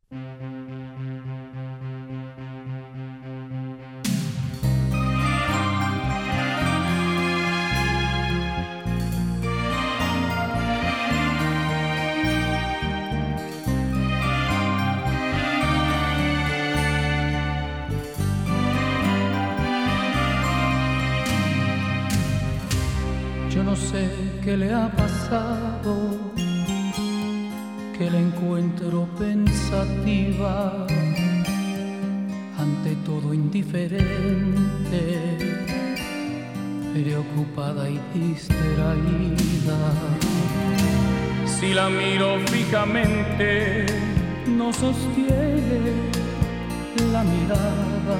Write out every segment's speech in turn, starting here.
Yo no sé qué le ha pasado, que la encuentro pensativa, ante todo indiferente, preocupada y distraída. Si la miro fijamente, no sostiene la mirada,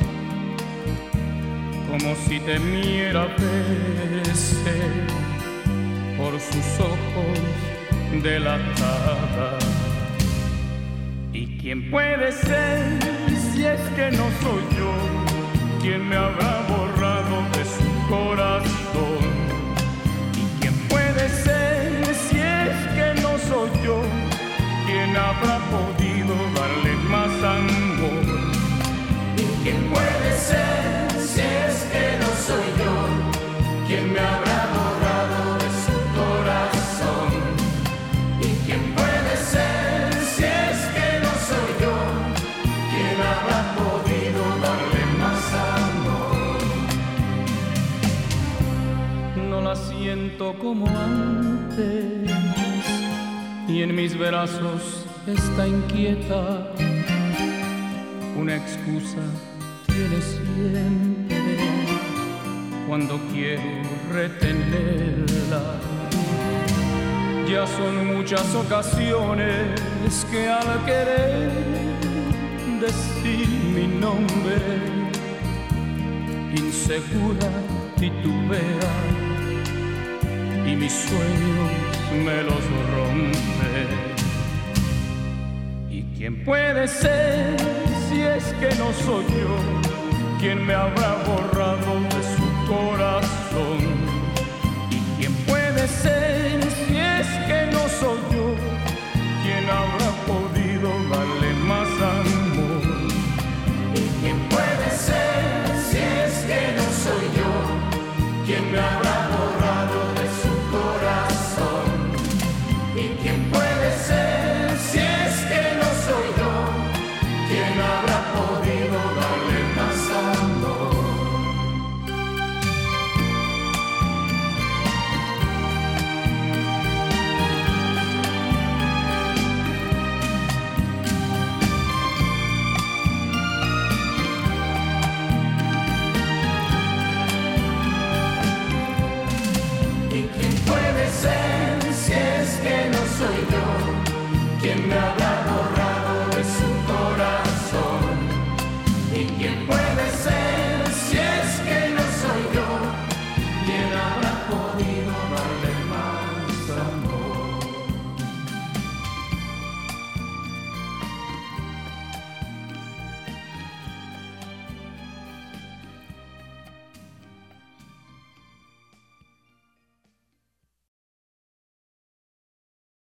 como si temiera verse por sus ojos delatada. ¿Y quién puede ser si es que no soy yo? ¿Quién me habrá borrado de su corazón? ¿Y quién puede ser si es que no soy yo? ¿Quién habrá podido darle más amor? ¿Y quién puede ser si es que no soy yo? ¿Quién me habrá borrado de su corazón? ¿Y quién puede ser si es que no soy yo? ¿Quién habrá podido darle más amor? No la siento como antes, y en mis brazos está inquieta. Una excusa tiene siempre cuando quiero retenerla. Ya son muchas ocasiones que al querer decir mi nombre, insegura titubea y mis sueños me los rompe. ¿Y quién puede ser si es que no soy yo? ¿Quién me habrá borrado de su corazón? ¿Y quién puede ser